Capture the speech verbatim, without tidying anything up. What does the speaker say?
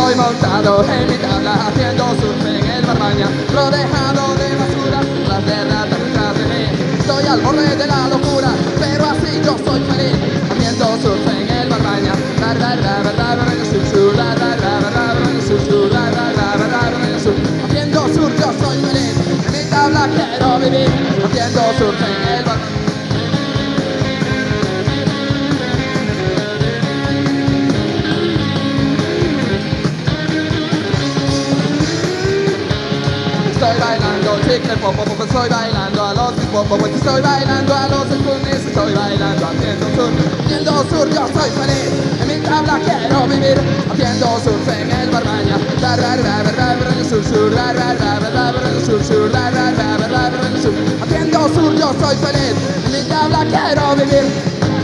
Estoy montado en mi tabla haciendo surf en el Barbaña, rodeado de basura, las de ratas detrás de mí. Estoy al borde de la locura, pero así yo soy feliz, haciendo surf en el Barbaña. Haciendo surf yo soy feliz, en mi tabla quiero vivir, haciendo surf en el Barbaña. Estoy bailando chicle pop pop, estoy bailando a los hip hop, estoy bailando a los spunis, estoy bailando haciendo surf, haciendo surf yo soy feliz, en mi tabla quiero vivir, haciendo surf en el Barbaña, haciendo surf yo soy feliz, en mi tabla quiero vivir.